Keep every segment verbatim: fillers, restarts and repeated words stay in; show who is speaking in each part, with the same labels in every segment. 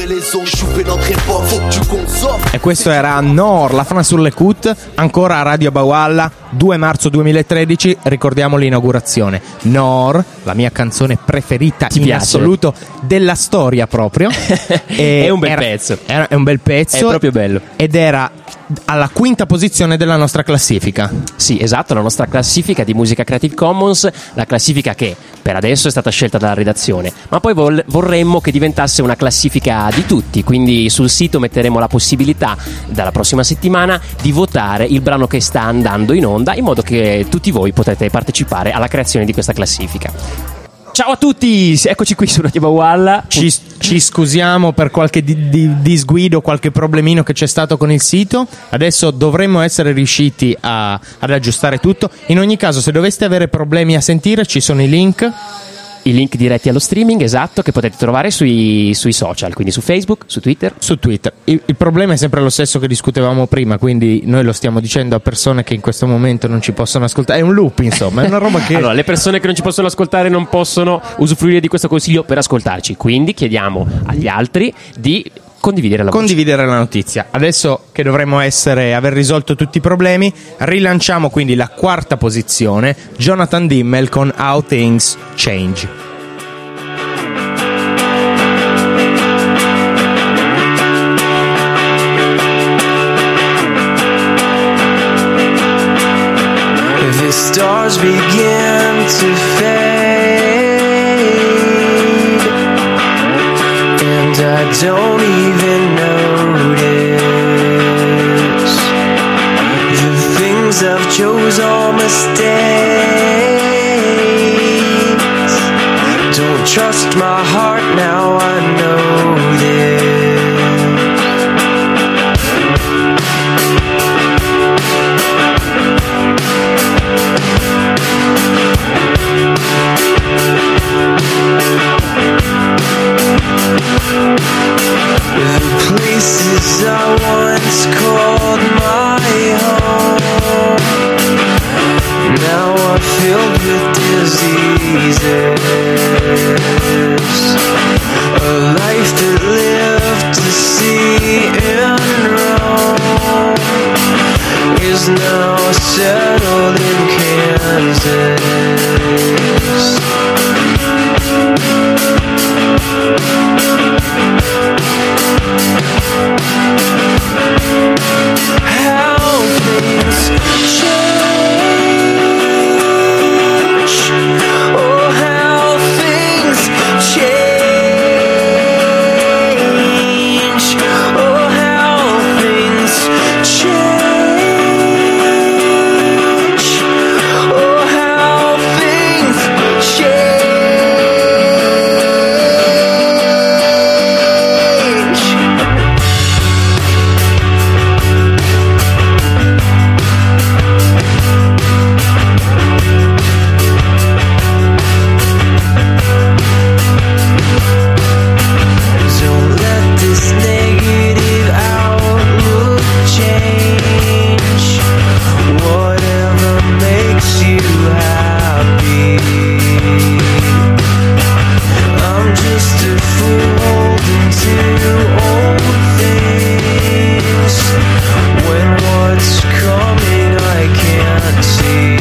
Speaker 1: E questo era Nor, la Fana sull'Écoute, ancora a Radio Bawalla, due marzo duemilatredici, ricordiamo l'inaugurazione. Nor, la mia canzone preferita
Speaker 2: Ti
Speaker 1: in
Speaker 2: piace?
Speaker 1: assoluto della storia proprio.
Speaker 2: È un bel
Speaker 1: era,
Speaker 2: pezzo.
Speaker 1: Era, è un bel pezzo.
Speaker 2: È proprio bello.
Speaker 1: Ed era alla quinta posizione della nostra classifica.
Speaker 2: Sì, esatto, la nostra classifica di musica Creative Commons, la classifica che per adesso è stata scelta dalla redazione, ma poi vol- vorremmo che diventasse una classifica di tutti, quindi sul sito metteremo la possibilità dalla prossima settimana di votare il brano che sta andando in onda, in modo che tutti voi potete partecipare alla creazione di questa classifica. Ciao a tutti, eccoci qui su Radio Bawalla.
Speaker 1: Ci, ci scusiamo per qualche di, di, disguido, qualche problemino che c'è stato con il sito. Adesso dovremmo essere riusciti a, ad aggiustare tutto. In ogni caso, se doveste avere problemi a sentire, ci sono i link.
Speaker 2: I link diretti allo streaming, esatto, che potete trovare sui, sui social, quindi su Facebook, su Twitter.
Speaker 1: Su Twitter. Il, il problema è sempre lo stesso che discutevamo prima, quindi noi lo stiamo dicendo a persone che in questo momento non ci possono ascoltare. È un loop, insomma, è una roba che...
Speaker 2: Allora, le persone che non ci possono ascoltare non possono usufruire di questo consiglio per ascoltarci, quindi chiediamo agli altri di condividere la voce.
Speaker 1: Condividere la notizia. Adesso che dovremmo essere aver risolto tutti i problemi, rilanciamo quindi la quarta posizione, Jonathan Dimmel con How Things Change.
Speaker 3: The stars begin to fade, and I don't even notice the things I've chose are mistakes. Don't trust my heart now, I know this. The places I once called my home now are filled with diseases. A life that lived to see in Rome is now settled in Kansas. How things change, oh how things change, oh how things change, oh how things change. Don't let this negative outlook change. Whatever makes you happy. I'm just a fool into old things. When what's coming I can't see.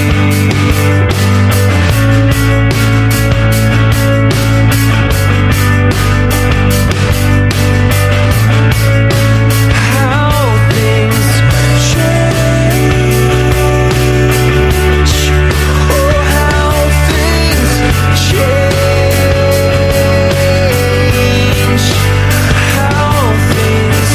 Speaker 3: How things change, oh how things change, how things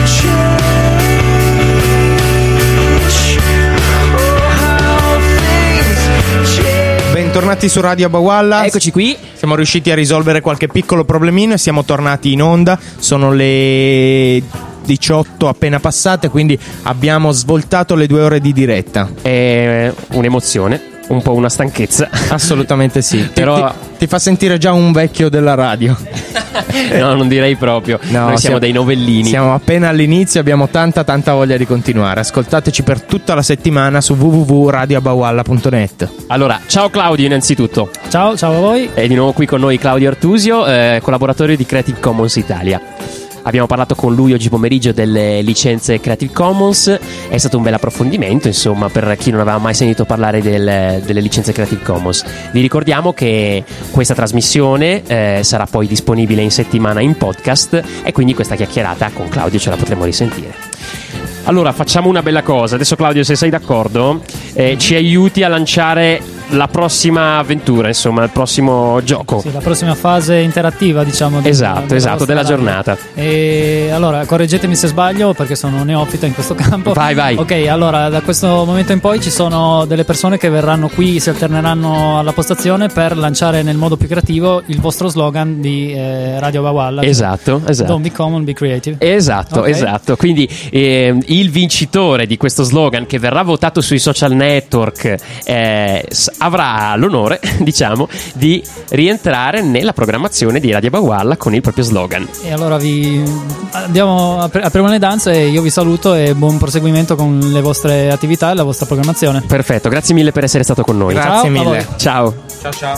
Speaker 3: change, oh how things change.
Speaker 1: Bentornati su Radio Bawalla.
Speaker 2: Eccoci qui.
Speaker 1: Siamo riusciti a risolvere qualche piccolo problemino e siamo tornati in onda. Sono le diciotto appena passate, quindi abbiamo svoltato le due ore di diretta.
Speaker 2: È un'emozione. un po' una stanchezza.
Speaker 1: Assolutamente sì.
Speaker 2: Però
Speaker 1: ti, ti, ti fa sentire già un vecchio della radio.
Speaker 2: No, non direi proprio.
Speaker 1: No,
Speaker 2: Noi siamo, siamo dei novellini.
Speaker 1: Siamo appena all'inizio, abbiamo tanta tanta voglia di continuare. Ascoltateci per tutta la settimana su w w w punto radio abawalla punto net.
Speaker 2: Allora, ciao Claudio innanzitutto.
Speaker 4: Ciao, ciao a voi.
Speaker 2: E di nuovo qui con noi Claudio Artusio, eh, collaboratore di Creative Commons Italia. Abbiamo parlato con lui oggi pomeriggio delle licenze Creative Commons. È stato un bel approfondimento, insomma, per chi non aveva mai sentito parlare del, delle licenze Creative Commons. Vi ricordiamo che questa trasmissione eh, sarà poi disponibile in settimana in podcast, e quindi questa chiacchierata con Claudio ce la potremo risentire. Allora, facciamo una bella cosa. Adesso Claudio, se sei d'accordo, eh, ci aiuti a lanciare la prossima avventura, insomma, il prossimo gioco.
Speaker 4: Sì, la prossima fase interattiva, diciamo.
Speaker 2: Esatto,
Speaker 4: della,
Speaker 2: esatto, della giornata.
Speaker 4: E allora, correggetemi se sbaglio, perché sono neofita in questo campo.
Speaker 2: Vai, vai.
Speaker 4: Ok, allora, da questo momento in poi ci sono delle persone che verranno qui, si alterneranno alla postazione per lanciare nel modo più creativo il vostro slogan di eh, Radio Abawalla.
Speaker 2: Esatto, esatto.
Speaker 4: Don't be common, be creative.
Speaker 2: Esatto, okay. Esatto. Quindi eh, il vincitore di questo slogan, che verrà votato sui social network, eh, avrà l'onore, diciamo, di rientrare nella programmazione di Radio Abawalla con il proprio slogan.
Speaker 4: E allora vi andiamo, apriamo le danze, e io vi saluto e buon proseguimento con le vostre attività e la vostra programmazione.
Speaker 2: Perfetto, grazie mille per essere stato con noi.
Speaker 1: Grazie
Speaker 4: ciao,
Speaker 1: mille.
Speaker 2: Ciao.
Speaker 1: Ciao ciao.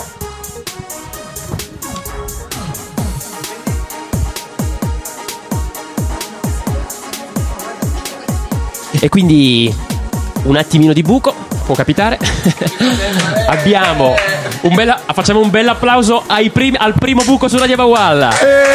Speaker 2: E quindi un attimino di buco può capitare. Abbiamo un bella, facciamo un bel applauso ai primi, al primo buco su Radio Abawalla.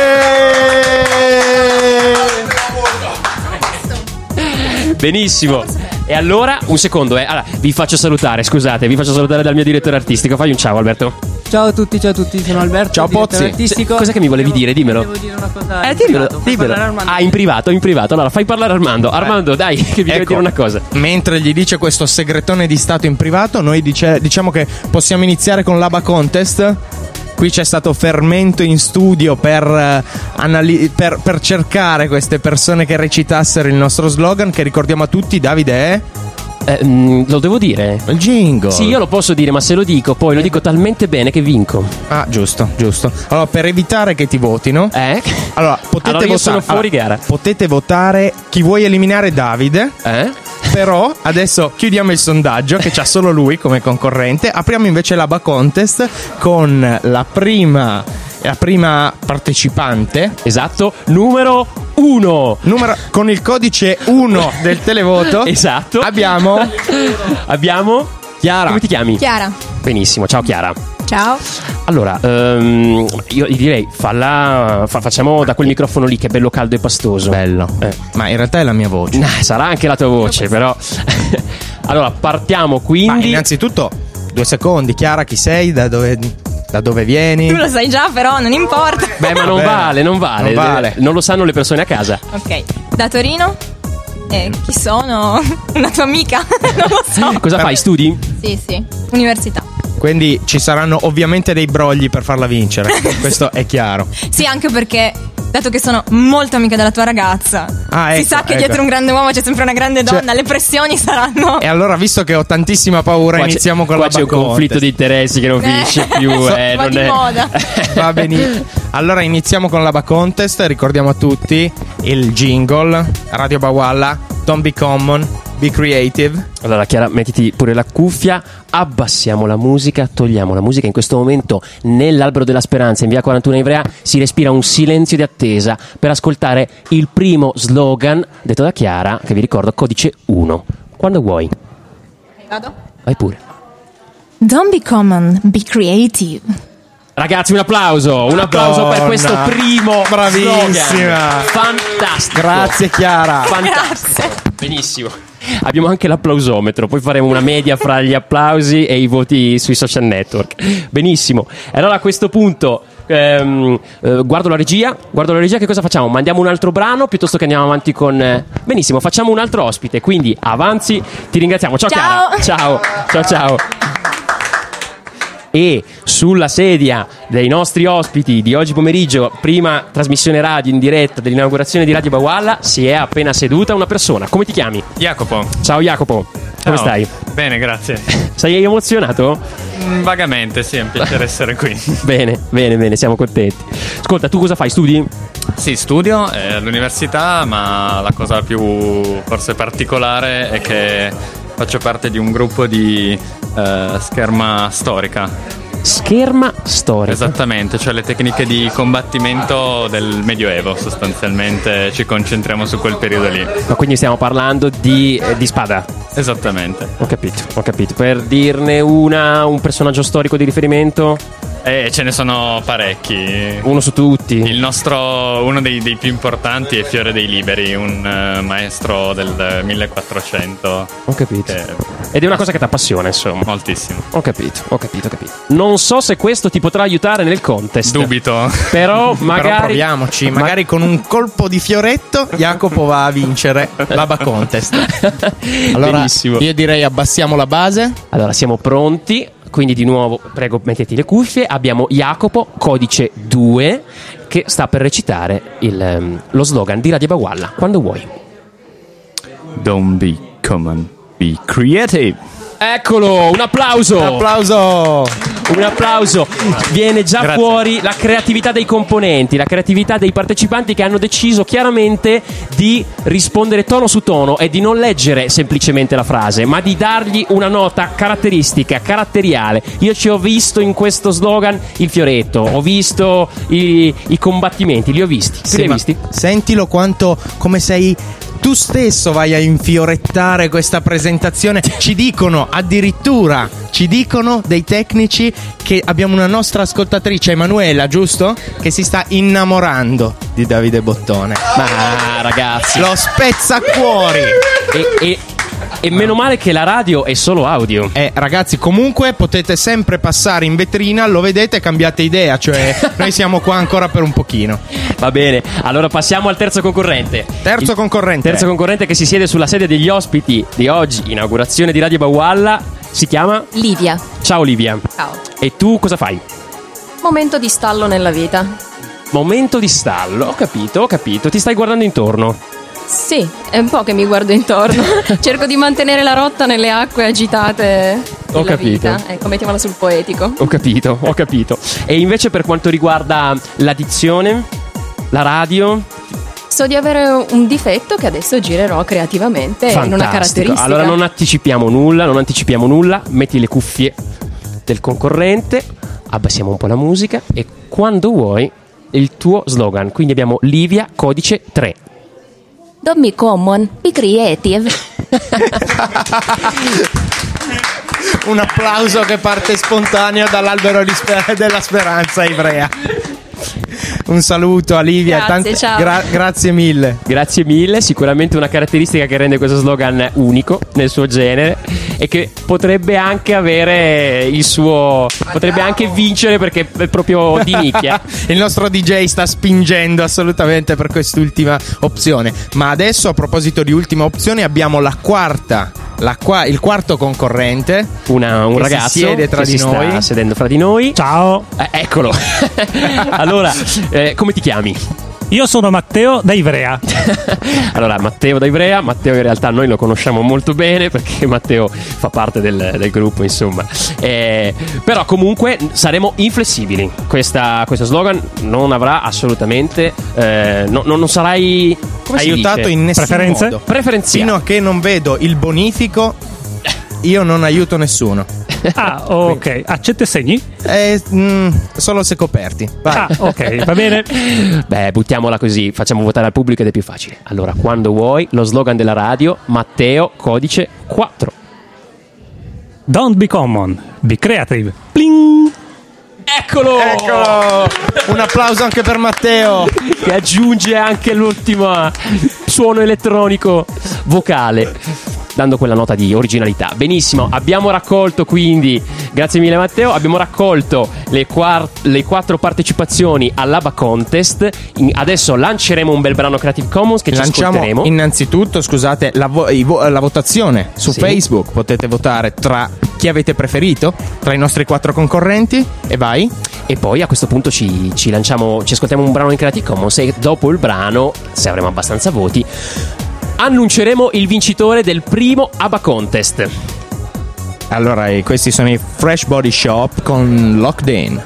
Speaker 2: Benissimo. E allora un secondo, eh. Allora, vi faccio salutare, scusate, vi faccio salutare dal mio direttore artistico. Fai un ciao, Alberto.
Speaker 5: Ciao a tutti, ciao a tutti, sono Alberto.
Speaker 1: Ciao Pozzi.
Speaker 5: Artistico.
Speaker 2: Cos'è che mi volevi dire? Dimmelo.
Speaker 5: Devo dire una cosa.
Speaker 2: Eh,
Speaker 5: in
Speaker 2: dimmelo,
Speaker 5: privato, fai
Speaker 2: dimmelo.
Speaker 5: parlare Armando.
Speaker 2: Ah, in privato, in privato. Allora, fai parlare Armando. Armando, dai, che vi devo
Speaker 1: Ecco,
Speaker 2: dire una cosa.
Speaker 1: Mentre gli dice questo segretone di stato in privato, noi dice, diciamo che possiamo iniziare con l'Aba Contest. Qui c'è stato fermento in studio per, uh, anali- per, per cercare queste persone che recitassero il nostro slogan, che ricordiamo a tutti. Davide è?
Speaker 2: Eh, mh, lo devo dire?
Speaker 1: Il jingle.
Speaker 2: Sì, io lo posso dire, ma se lo dico poi lo dico talmente bene che vinco.
Speaker 1: Ah, giusto, giusto. Allora, per evitare che ti votino,
Speaker 2: Eh?
Speaker 1: allora potete
Speaker 2: Allora io
Speaker 1: votare.
Speaker 2: sono fuori
Speaker 1: allora,
Speaker 2: gara.
Speaker 1: Potete votare chi vuoi eliminare Davide.
Speaker 2: Eh?
Speaker 1: Però adesso chiudiamo il sondaggio, che c'ha solo lui come concorrente. Apriamo invece l'Aba Contest con la prima la prima partecipante.
Speaker 2: Esatto, numero uno.
Speaker 1: Numero, con il codice uno del televoto.
Speaker 2: Esatto.
Speaker 1: Abbiamo
Speaker 2: Abbiamo
Speaker 1: Chiara.
Speaker 2: Come ti chiami?
Speaker 6: Chiara.
Speaker 2: Benissimo, ciao Chiara.
Speaker 6: Ciao.
Speaker 2: Allora, ehm, io direi falla, fa- facciamo da quel microfono lì che è bello caldo e pastoso.
Speaker 1: Bello.
Speaker 2: Eh.
Speaker 1: Ma in realtà è la mia voce.
Speaker 2: Nah, sarà anche la tua voce, però. Allora, partiamo
Speaker 1: Ma
Speaker 2: quindi.
Speaker 1: innanzitutto, due secondi. Chiara, chi sei? Da dove, da dove vieni?
Speaker 6: Tu lo sai già, però non importa.
Speaker 2: Beh, ma non
Speaker 1: Vabbè,
Speaker 2: vale, non vale.
Speaker 1: non vale.
Speaker 2: Non lo sanno le persone a casa.
Speaker 6: Ok. Da Torino? Eh, chi sono? Una tua amica? Non lo so.
Speaker 2: Cosa fai? Studi?
Speaker 6: Sì, sì. Università.
Speaker 1: Quindi ci saranno ovviamente dei brogli per farla vincere. Questo è chiaro.
Speaker 6: Sì, anche perché, dato che sono molto amica della tua ragazza,
Speaker 1: Ah,
Speaker 6: si
Speaker 1: ecco,
Speaker 6: sa che
Speaker 1: ecco.
Speaker 6: dietro un grande uomo c'è sempre una grande donna,
Speaker 1: Cioè-
Speaker 6: le pressioni saranno.
Speaker 1: E allora, visto che ho tantissima paura,
Speaker 2: Qua c'è-
Speaker 1: iniziamo con
Speaker 2: qua
Speaker 1: la
Speaker 2: c'è un
Speaker 1: Aba
Speaker 2: conflitto
Speaker 1: Contest.
Speaker 2: di interessi che non
Speaker 6: Eh.
Speaker 2: finisce più. eh,
Speaker 6: Va
Speaker 2: non
Speaker 6: di
Speaker 2: è...
Speaker 6: moda.
Speaker 1: Va benissimo. Allora iniziamo con l'Aba Contest. Ricordiamo a tutti il jingle Radio Abawalla. Don't be common, be creative.
Speaker 2: Allora Chiara, mettiti pure la cuffia, abbassiamo la musica, togliamo la musica. In questo momento nell'Albero della Speranza in via quarantuno Ivrea si respira un silenzio di attesa per ascoltare il primo slogan detto da Chiara, che vi ricordo codice uno. Quando vuoi.
Speaker 6: Vado?
Speaker 2: Vai pure.
Speaker 6: Don't be common, be creative.
Speaker 2: Ragazzi, un applauso, un applauso per
Speaker 1: Madonna.
Speaker 2: questo primo
Speaker 1: Bravissima.
Speaker 2: slogan. Fantastico.
Speaker 1: Grazie Chiara.
Speaker 2: Fantastico. Benissimo. Abbiamo anche l'applausometro, poi faremo una media fra gli applausi e i voti sui social network. Benissimo. E allora a questo punto ehm, eh, guardo la regia, guardo la regia, che cosa facciamo? Mandiamo un altro brano piuttosto che andiamo avanti con eh, benissimo, facciamo un altro ospite, quindi avanzi, ti ringraziamo. Ciao,
Speaker 6: Ciao.
Speaker 2: Chiara. Ciao. Ciao ciao. e sulla sedia dei nostri ospiti di oggi pomeriggio, prima trasmissione radio in diretta dell'inaugurazione di Radio Bawalla, si è appena seduta una persona. Come ti chiami?
Speaker 7: Jacopo.
Speaker 2: Ciao Jacopo, come
Speaker 7: Ciao.
Speaker 2: stai?
Speaker 7: Bene, grazie.
Speaker 2: Sei emozionato?
Speaker 7: Mm, vagamente, sì, è un piacere essere qui.
Speaker 2: Bene, bene, bene, siamo contenti. Ascolta, tu cosa fai? Studi?
Speaker 7: Sì, studio eh, all'università, ma la cosa più forse particolare è che faccio parte di un gruppo di eh, scherma storica.
Speaker 2: Scherma storica.
Speaker 7: Esattamente, cioè le tecniche di combattimento del Medioevo, sostanzialmente ci concentriamo su quel periodo lì.
Speaker 2: Ma quindi stiamo parlando di, eh, di spada?
Speaker 7: Esattamente.
Speaker 2: Ho capito, ho capito. Per dirne una, un personaggio storico di riferimento?
Speaker 7: E ce ne sono parecchi.
Speaker 2: Uno su tutti.
Speaker 7: Il nostro, uno dei, dei più importanti è Fiore dei Liberi, un uh, maestro del millequattrocento.
Speaker 2: Ho capito.
Speaker 7: Che...
Speaker 2: Ed è una cosa che ti appassiona, insomma.
Speaker 7: Moltissimo.
Speaker 2: Ho capito, ho capito, ho capito. Non so se questo ti potrà aiutare nel contest.
Speaker 7: Dubito.
Speaker 2: Però magari.
Speaker 1: Però proviamoci, magari con un colpo di fioretto Jacopo va a vincere l'Aba Contest. Allora,
Speaker 2: benissimo.
Speaker 1: Io direi abbassiamo la base.
Speaker 2: Allora, siamo pronti. Quindi di nuovo, prego, mettiti le cuffie. Abbiamo Jacopo, codice due, che sta per recitare il, um, lo slogan di Radio Bawalla. Quando vuoi.
Speaker 7: Don't be common, be creative.
Speaker 2: Eccolo, un applauso.
Speaker 1: Un applauso.
Speaker 2: Un applauso. Viene già
Speaker 7: Grazie.
Speaker 2: fuori la creatività dei componenti, la creatività dei partecipanti che hanno deciso chiaramente di rispondere tono su tono e di non leggere semplicemente la frase, ma di dargli una nota caratteristica, caratteriale. Io ci ho visto in questo slogan il fioretto, ho visto i, i combattimenti, li ho visti. Tu
Speaker 1: Sì,
Speaker 2: li hai
Speaker 1: ma
Speaker 2: visti?
Speaker 1: Sentilo quanto, come sei tu stesso vai a infiorettare questa presentazione. Ci dicono addirittura, ci dicono dei tecnici che abbiamo una nostra ascoltatrice, Emanuela, giusto? Che si sta innamorando di Davide Bottone.
Speaker 2: Ma ragazzi,
Speaker 1: Lo spezzacuori.
Speaker 2: e, e, e meno male che la radio è solo audio.
Speaker 1: Eh, ragazzi, comunque potete sempre passare in vetrina, lo vedete, cambiate idea, cioè noi siamo qua ancora per un pochino.
Speaker 2: Va bene, allora passiamo al terzo concorrente.
Speaker 1: Terzo
Speaker 2: Il
Speaker 1: concorrente.
Speaker 2: Terzo concorrente che si siede sulla sedia degli ospiti di oggi, inaugurazione di Radio Bawalla, si chiama?
Speaker 8: Livia.
Speaker 2: Ciao Livia.
Speaker 8: Ciao.
Speaker 2: E tu cosa fai?
Speaker 8: Momento di stallo nella vita.
Speaker 2: Momento di stallo, ho capito, ho capito. Ti stai guardando intorno.
Speaker 8: Sì, è un po' che mi guardo intorno. Cerco di mantenere la rotta nelle acque agitate della
Speaker 2: Ho capito.
Speaker 8: vita. Ecco, mettiamola sul poetico.
Speaker 2: Ho capito, ho capito. E invece per quanto riguarda l'addizione, la radio?
Speaker 8: So di avere un difetto che adesso girerò creativamente in una
Speaker 2: Fantastico.
Speaker 8: caratteristica.
Speaker 2: Allora non anticipiamo nulla, non anticipiamo nulla. Metti le cuffie del concorrente, abbassiamo un po' la musica e quando vuoi il tuo slogan. Quindi abbiamo Livia, codice tre.
Speaker 8: Don't be common, be creative.
Speaker 1: Un applauso che parte spontaneo dall'albero di sper- della speranza ivrea. Un saluto a Livia.
Speaker 8: Grazie, ciao.
Speaker 1: gra- grazie mille.
Speaker 2: Grazie mille, sicuramente una caratteristica che rende questo slogan unico nel suo genere e che potrebbe anche avere il suo, potrebbe anche vincere perché è proprio di nicchia.
Speaker 1: Il nostro D J sta spingendo assolutamente per quest'ultima opzione. Ma adesso, a proposito di ultima opzione, abbiamo la quarta, la qua- il quarto concorrente.
Speaker 2: Una, un
Speaker 1: Che si
Speaker 2: ragazzo
Speaker 1: siede tra
Speaker 2: che
Speaker 1: di
Speaker 2: si
Speaker 1: noi.
Speaker 2: sta sedendo fra di noi.
Speaker 9: Ciao,
Speaker 2: Eh, eccolo. Allora, eh, come ti chiami?
Speaker 9: io sono Matteo da Ivrea.
Speaker 2: Allora, Matteo da Ivrea. Matteo in realtà noi lo conosciamo molto bene perché Matteo fa parte del, del gruppo, insomma. Eh, però comunque saremo inflessibili. Questa, questo slogan non avrà assolutamente eh, no, no, non sarai come si
Speaker 1: Aiutato
Speaker 2: dice?
Speaker 1: in nessun
Speaker 9: Preferenze?
Speaker 1: modo.
Speaker 2: Preferenziale.
Speaker 1: Fino a che non vedo il bonifico, io non aiuto nessuno.
Speaker 9: Ah, ok. Accetta i segni?
Speaker 1: Eh, mm, solo se coperti. Vai.
Speaker 9: Ah, ok, va bene.
Speaker 2: Beh, buttiamola così, facciamo votare al pubblico ed è più facile. Allora, quando vuoi, lo slogan della radio, Matteo, codice quattro.
Speaker 9: Don't be common, be creative. Pling!
Speaker 2: Eccolo!
Speaker 1: Eccolo! Un applauso anche per Matteo.
Speaker 2: Che aggiunge anche l'ultimo suono elettronico vocale, dando quella nota di originalità. Benissimo, abbiamo raccolto quindi, grazie mille Matteo, abbiamo raccolto le, quar- le quattro partecipazioni all'Aba Contest. In- adesso lanceremo un bel brano Creative Commons che ci
Speaker 1: Lanciamo
Speaker 2: ascolteremo.
Speaker 1: innanzitutto, scusate, la, vo- i vo- la votazione su
Speaker 2: Sì.
Speaker 1: Facebook. Potete votare tra chi avete preferito tra i nostri quattro concorrenti, e vai.
Speaker 2: E poi a questo punto ci, ci lanciamo, ci ascoltiamo un brano in Creative Commons e dopo il brano, se avremo abbastanza voti, annunceremo il vincitore del primo ABBA Contest.
Speaker 1: Allora, e questi sono i Fresh Body Shop con Locked In.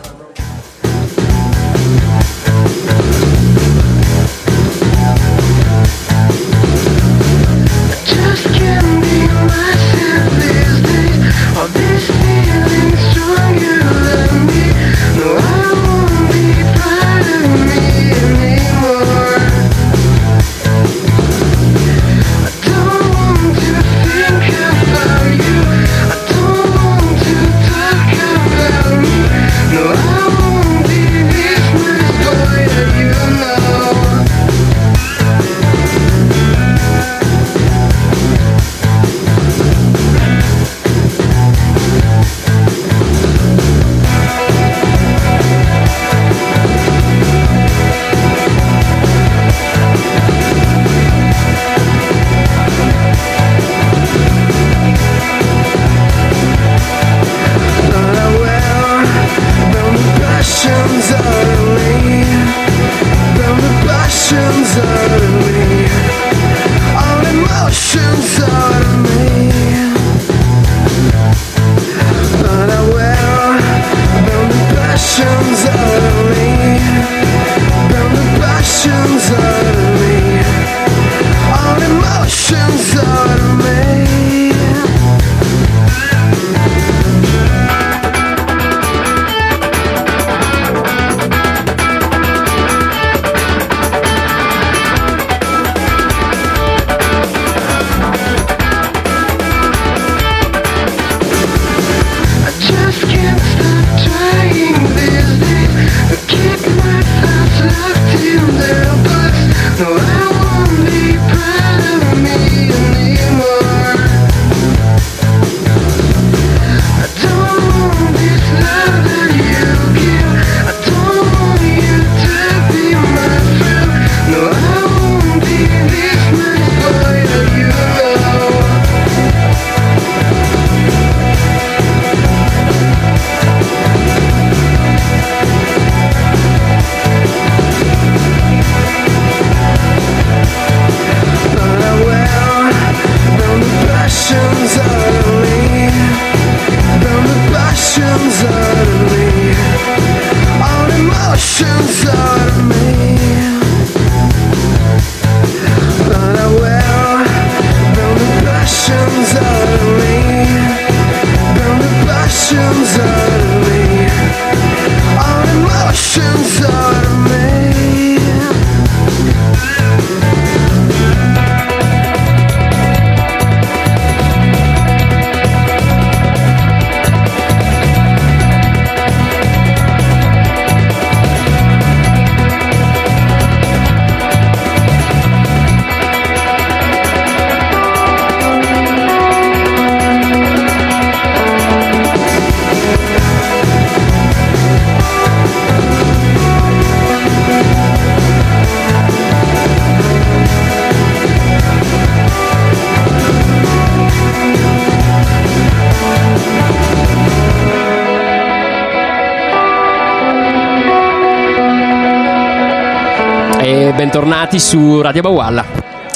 Speaker 2: Bentornati su Radio Bawalla.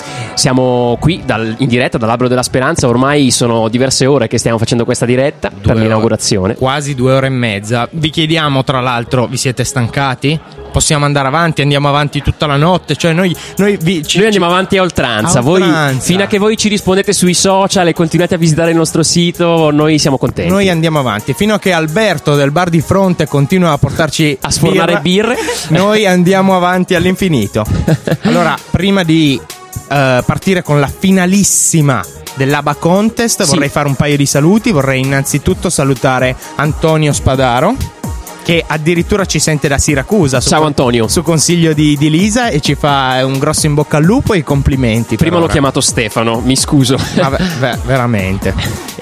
Speaker 2: Siamo qui dal, in diretta dall'Albero della Speranza. Ormai sono diverse ore che stiamo facendo questa diretta
Speaker 1: due
Speaker 2: per
Speaker 1: ore,
Speaker 2: l'inaugurazione.
Speaker 1: Quasi due ore e mezza. Vi chiediamo, tra l'altro, vi siete stancati? Possiamo andare avanti, andiamo avanti tutta la notte. Cioè noi, noi, vi, ci,
Speaker 2: noi andiamo avanti a oltranza.
Speaker 1: a oltranza.
Speaker 2: Voi, fino a che voi ci rispondete sui social e continuate a visitare il nostro sito, noi siamo contenti.
Speaker 1: Noi andiamo avanti fino a che Alberto del bar di fronte continua a portarci
Speaker 2: a sfornare birre.
Speaker 1: Noi andiamo avanti all'infinito. Allora, prima di uh, partire con la finalissima dell'ABBA Contest, sì, vorrei fare un paio di saluti. Vorrei innanzitutto salutare Antonio Spadaro, che addirittura ci sente da Siracusa.
Speaker 2: Ciao Antonio.
Speaker 1: Su consiglio di, di Lisa, e ci fa un grosso in bocca al lupo e i complimenti.
Speaker 2: Prima l'ho chiamato Stefano, mi scuso.
Speaker 1: Vabbè, beh, veramente.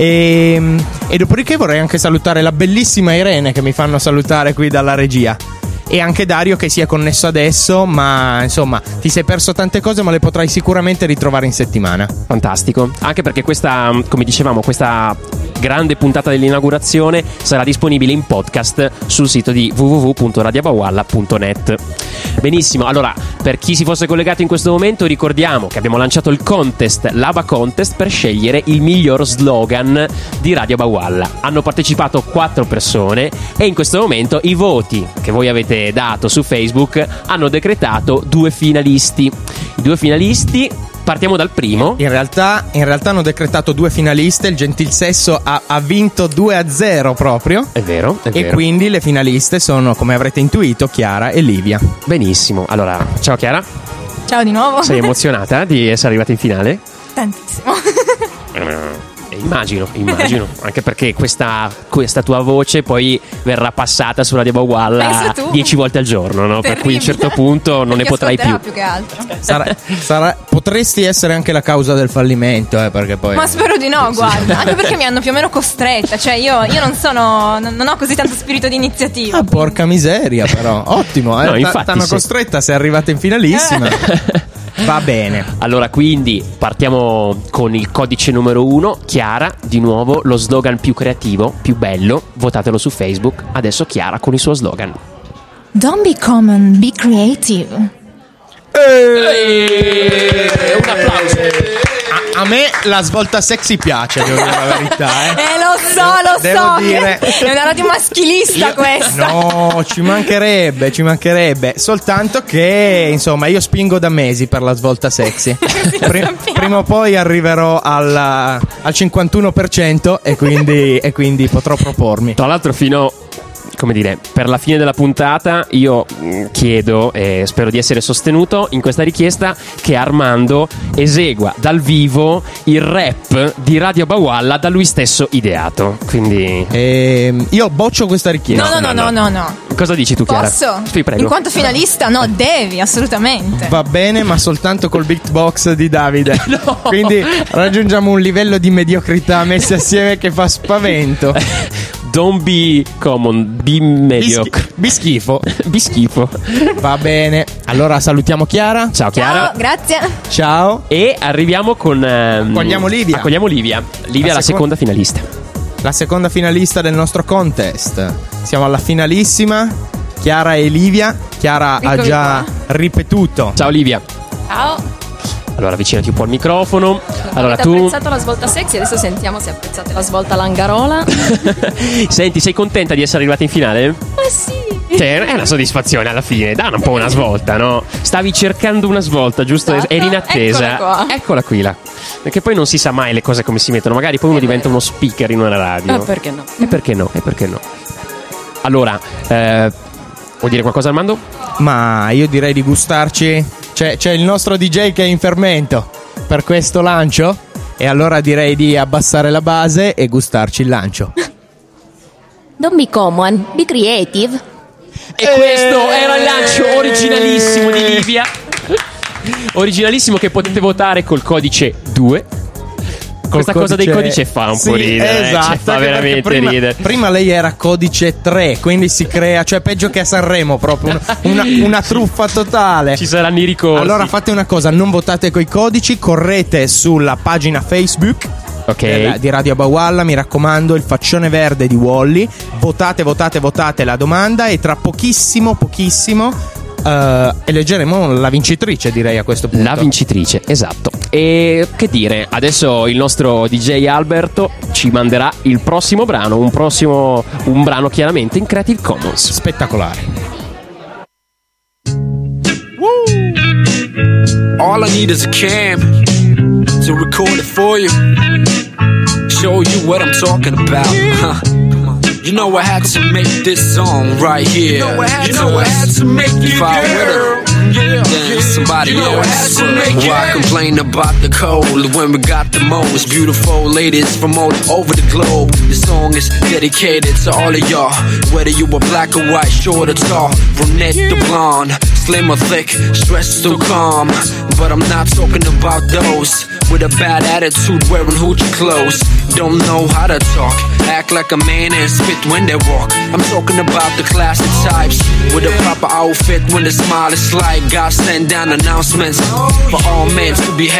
Speaker 1: E, e dopodiché vorrei anche salutare la bellissima Irene, che mi fanno salutare qui dalla regia. E anche Dario, che si è connesso adesso, ma insomma ti sei perso tante cose, ma le potrai sicuramente ritrovare in settimana.
Speaker 2: Fantastico. Anche perché questa, come dicevamo, questa grande puntata dell'inaugurazione sarà disponibile in podcast sul sito di w w w punto radio bawalla punto net. Benissimo, allora per chi si fosse collegato in questo momento ricordiamo che abbiamo lanciato il contest, l'Aba Contest, per scegliere il miglior slogan di Radio Bawalla. Hanno partecipato quattro persone e in questo momento i voti che voi avete dato su Facebook hanno decretato due finalisti. I due finalisti, partiamo dal primo.
Speaker 1: In realtà, in realtà hanno decretato due finaliste. Il Gentil Sesso ha, ha vinto due a zero proprio.
Speaker 2: È vero, è
Speaker 1: e
Speaker 2: vero.
Speaker 1: quindi le finaliste sono, come avrete intuito, Chiara e Livia.
Speaker 2: Benissimo, allora, ciao Chiara.
Speaker 6: Ciao di nuovo.
Speaker 2: Sei emozionata di essere arrivata in finale?
Speaker 6: Tantissimo.
Speaker 2: Eh, immagino, immagino. Anche perché questa, questa tua voce poi verrà passata su Radio Bawalla dieci volte al giorno, no? Per cui a un certo punto non ne potrai più.
Speaker 6: più che altro.
Speaker 1: Sarà, sarà, potresti essere anche la causa del fallimento, eh, perché poi.
Speaker 6: Ma spero di no, guarda. Anche perché mi hanno più o meno costretta. Cioè, io, io non sono. Non, non ho così tanto spirito di iniziativa.
Speaker 1: Ah, porca miseria, però. Ottimo, eh.
Speaker 2: No, infatti
Speaker 1: T'hanno
Speaker 2: sì.
Speaker 1: costretta, sei arrivata in finalissima. Va bene.
Speaker 2: Allora, quindi partiamo con il codice numero uno. Chiara, di nuovo lo slogan più creativo, più bello. Votatelo su Facebook. Adesso Chiara con il suo slogan.
Speaker 6: Don't be common, be creative.
Speaker 2: E... un applauso.
Speaker 1: A, a me la svolta sexy piace, devo dire la verità, eh.
Speaker 6: Eh, lo so, lo
Speaker 1: Devo
Speaker 6: so.
Speaker 1: dire-
Speaker 6: È una radio maschilista questa.
Speaker 1: No, ci mancherebbe, ci mancherebbe. Soltanto che, insomma, io spingo da mesi per la svolta sexy. Pri- prima o poi arriverò alla- al cinquantuno per cento e quindi, e quindi potrò propormi.
Speaker 2: Tra l'altro fino, come dire, per la fine della puntata io mh, chiedo e spero di essere sostenuto in questa richiesta che Armando esegua dal vivo il rap di Radio Bawalla da lui stesso ideato. Quindi
Speaker 1: Ehm, io boccio questa richiesta.
Speaker 6: No, no, no, no, no, no.
Speaker 2: cosa dici tu, Chiara?
Speaker 6: Posso?
Speaker 2: Sì, prego.
Speaker 6: In quanto finalista, no, devi, assolutamente.
Speaker 1: Va bene, ma soltanto col beatbox di Davide. Quindi raggiungiamo un livello di mediocrità messi assieme che fa spavento.
Speaker 2: Don't be common, be mediocre.
Speaker 1: Bischifo.
Speaker 2: Bischifo.
Speaker 1: Va bene. Allora salutiamo Chiara.
Speaker 2: Ciao Chiara.
Speaker 6: Ciao, grazie.
Speaker 1: Ciao.
Speaker 2: E arriviamo con ehm,
Speaker 1: Accogliamo Livia.
Speaker 2: Accogliamo Livia. Livia è la
Speaker 1: La seco-
Speaker 2: seconda finalista.
Speaker 1: La seconda finalista del nostro contest. Siamo alla finalissima. Chiara e Livia. Chiara ha
Speaker 8: Eccomi
Speaker 1: già
Speaker 8: qua.
Speaker 1: ripetuto.
Speaker 2: Ciao Livia.
Speaker 8: Ciao.
Speaker 2: Allora avvicinati un po' al microfono. Allora
Speaker 8: Avete
Speaker 2: tu
Speaker 8: apprezzato la svolta sexy? Adesso sentiamo se apprezzate la svolta langarola.
Speaker 2: Senti, sei contenta di essere arrivata in finale?
Speaker 8: Ma sì.
Speaker 2: Cioè, è una soddisfazione alla fine, dà un po' una svolta, no? Stavi cercando una svolta, giusto?
Speaker 8: Esatto.
Speaker 2: Eri in attesa.
Speaker 8: Eccola qua.
Speaker 2: Eccola qui là. Perché poi non si sa mai le cose come si mettono. Magari poi uno
Speaker 8: Eh
Speaker 2: diventa
Speaker 8: beh.
Speaker 2: uno speaker in una radio.
Speaker 8: Ah, perché no?
Speaker 2: E perché no? E perché no? Allora, eh, vuoi dire qualcosa Armando?
Speaker 1: Ma io direi di gustarci. C'è, c'è il nostro D J che è in fermento per questo lancio. E allora direi di abbassare la base e gustarci il lancio.
Speaker 8: Don't be common, be creative.
Speaker 2: E questo era il lancio originalissimo di Livia. Originalissimo che potete votare col codice due. Questa
Speaker 1: Col
Speaker 2: cosa dei
Speaker 1: codice-
Speaker 2: codici fa un
Speaker 1: Sì,
Speaker 2: po' ridere, eh,
Speaker 1: esatto,
Speaker 2: cioè, fa
Speaker 1: anche perché
Speaker 2: veramente
Speaker 1: prima,
Speaker 2: ridere.
Speaker 1: prima lei era codice tre, quindi si crea, cioè peggio che a Sanremo proprio, una, una, una truffa totale.
Speaker 2: Ci saranno i ricorsi.
Speaker 1: Allora fate una cosa, non votate coi codici, correte sulla pagina Facebook
Speaker 2: Ok.
Speaker 1: della- di Radio Bawalla, mi raccomando, il faccione verde di Wally. Votate, votate, votate la domanda e tra pochissimo, pochissimo eh, eleggeremo la vincitrice, direi a questo punto.
Speaker 2: La vincitrice, esatto. E che dire, adesso il nostro D J Alberto ci manderà il prossimo brano, un prossimo un brano chiaramente in Creative Commons.
Speaker 1: Spettacolare.
Speaker 10: All I need is a cam to record it for you, show you what I'm talking about. Huh. Come on. You know I had to make this song right here. You know I had, you know I had to make you if I girl. Yeah, then somebody you know else would. Why complain about the cold when we got the most beautiful ladies from all over the globe? The song is dedicated to all of y'all, whether you were black or white, short or tall, brunette to blonde, slim or thick, stressed or calm. But I'm not talking about those with a bad attitude, wearing hoochie clothes, don't know how to talk, act like a man and spit when they walk. I'm talking about the classic types with a proper outfit when the smile is slight. God send down announcements for all men to behave.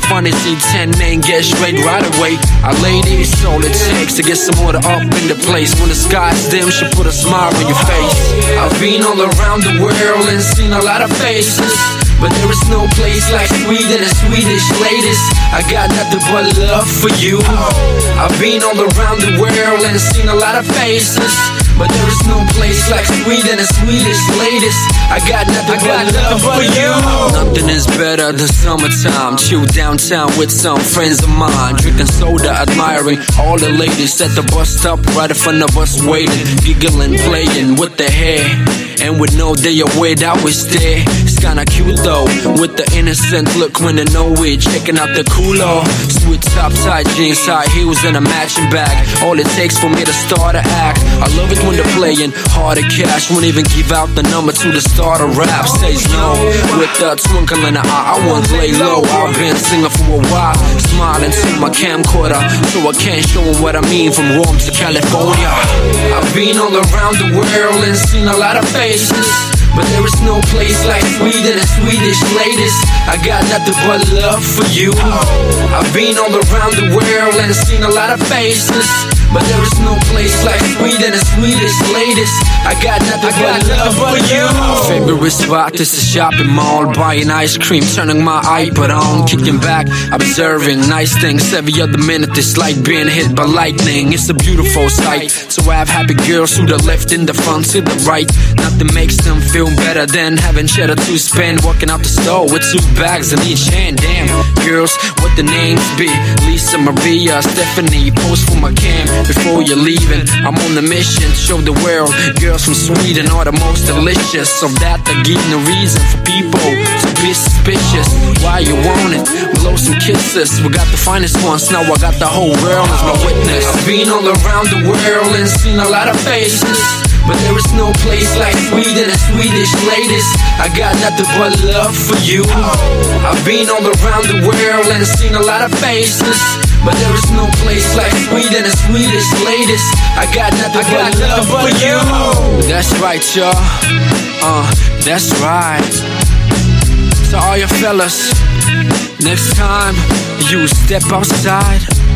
Speaker 10: Funny see ten and get straight right away. Our lady, it's all it takes to get some order up in the place. When the sky's dim, she put a smile on your face. I've been all around the world and seen a lot of faces, but there is no place like Sweden and Swedish ladies. I got nothing but love for you. I've been all around the world and seen a lot of faces, but there is no place like Sweden and Swedish ladies. I got nothing, I got but love for you. Nothing is better than summertime. Chill downtown with some friends of mine, drinking soda, admiring all the ladies at the bus stop right in front of us waiting, giggling, playing with their hair, and with no day away that we stay. It's kinda cute though, with the innocent look when they know we checking out the cooler. Sweet top tight jeans, high heels and a matching bag. All it takes for me to start to act. I love it when they're playing hard to cash. Won't even give out the number to the start of rap. Says no, with a twinkle in the eye. I won't lay low, I've been singing for a while, smiling to my camcorder, so I can't show 'em what I mean from Rome to California. I've been all around the world and seen a lot of faces, but there is no place like Sweden and Swedish ladies. I got nothing but love for you. I've been all around the world and seen a lot of faces, but there is no place like Sweden and Swedish ladies. I got nothing, I got but love for you. Favorite spot is the shopping mall, buying ice cream, turning my iPod on, kicking back, observing nice things. Every other minute it's like being hit by lightning. It's a beautiful sight to have happy girls to the left and the front to the right. Nothing makes them feel better than having cheddar to spend, walking out the store with two bags in each hand. Damn, girls, what the names be? Lisa, Maria, Stephanie, post for my cam before you're leaving. I'm on the mission to show the world girls from Sweden are the most delicious. So that I give no reason for people to be suspicious. Why you want it? Blow some kisses. We got the finest ones, now I got the whole world as my witness. I've been all around the world and seen a lot of faces, but there is no place like Sweden and Swedish ladies. I got nothing but love for you. I've been all around the world and seen a lot of faces, but there is no place like Sweden and Swedish ladies. I got nothing, I got but love for you. That's right, y'all. Uh, that's right. To all your fellas, next time you step outside,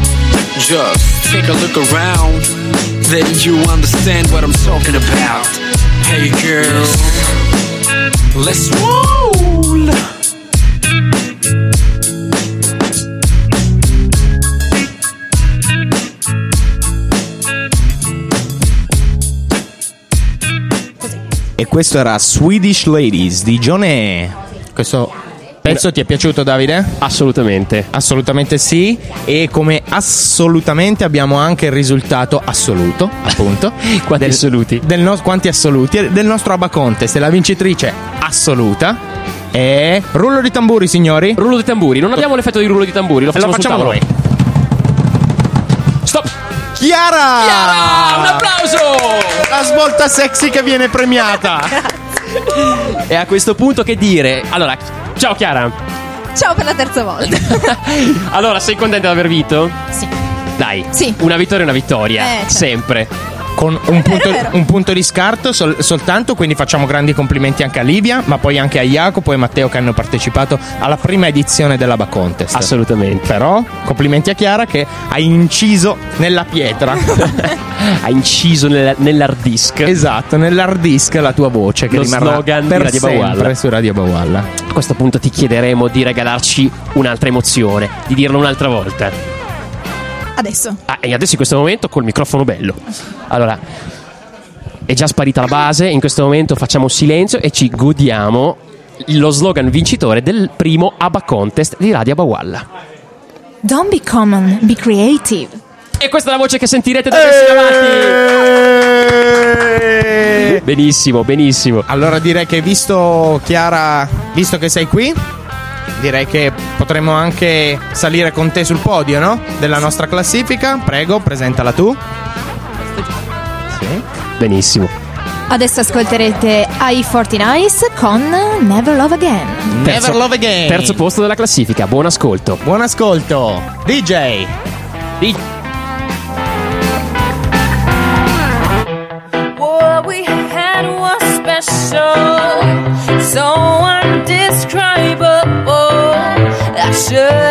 Speaker 10: just take a look around, then you understand what I'm talking about. Hey girls, let's roll.
Speaker 1: E questo era Swedish Ladies di Johnny. Questo pezzo ti è piaciuto, Davide?
Speaker 2: Assolutamente.
Speaker 1: Assolutamente sì. E come assolutamente abbiamo anche il risultato assoluto, appunto.
Speaker 2: Quanti
Speaker 1: del,
Speaker 2: assoluti?
Speaker 1: Del no, quanti assoluti? Del nostro ABBA Contest. E la vincitrice assoluta è... Rullo di tamburi, signori.
Speaker 2: Rullo di tamburi. Non abbiamo l'effetto di rullo di tamburi, lo facciamo,
Speaker 1: lo facciamo
Speaker 2: sul tavolo.
Speaker 1: noi.
Speaker 2: Stop!
Speaker 1: Chiara!
Speaker 2: Chiara! Un applauso!
Speaker 1: La svolta sexy che viene premiata.
Speaker 2: E a questo punto che dire? Allora, ciao Chiara.
Speaker 6: Ciao per la terza volta.
Speaker 2: Allora, sei contenta di aver vinto?
Speaker 6: Sì.
Speaker 2: Dai,
Speaker 6: sì.
Speaker 2: Una vittoria è una vittoria,
Speaker 6: eh, certo.
Speaker 2: sempre.
Speaker 1: Con un punto, un punto di scarto sol, soltanto, quindi facciamo grandi complimenti anche a Livia, ma poi anche a Jacopo e Matteo che hanno partecipato alla prima edizione dell'ABBA Contest.
Speaker 2: Assolutamente.
Speaker 1: Però complimenti a Chiara che ha inciso nella pietra.
Speaker 2: Ha inciso nella, nell'hard disk.
Speaker 1: Esatto, nell'hard disk la tua voce che
Speaker 2: lo
Speaker 1: rimarrà
Speaker 2: slogan
Speaker 1: per
Speaker 2: di Radio
Speaker 1: sempre
Speaker 2: Bawalla.
Speaker 1: su Radio Bawalla.
Speaker 2: A questo punto ti chiederemo di regalarci un'altra emozione, di dirlo un'altra volta.
Speaker 6: Adesso.
Speaker 2: Ah, e adesso in questo momento col microfono bello. Allora, è già sparita la base, in questo momento facciamo silenzio e ci godiamo lo slogan vincitore del primo ABBA Contest di Radio Bawalla.
Speaker 6: Don't be common, be creative.
Speaker 2: E questa è la voce che sentirete da adesso in avanti. Benissimo, benissimo.
Speaker 1: Allora direi che visto Chiara, visto che sei qui, direi che potremmo anche salire con te sul podio, no? Della nostra classifica. Prego, presentala tu. Sì.
Speaker 2: Benissimo.
Speaker 6: Adesso ascolterete I quarantanove con Never Love Again.
Speaker 2: Terzo,
Speaker 1: Never Love Again.
Speaker 2: Terzo posto della classifica. Buon ascolto.
Speaker 1: Buon ascolto. D J.
Speaker 2: D J.
Speaker 11: What we had was special, so undescribable. I should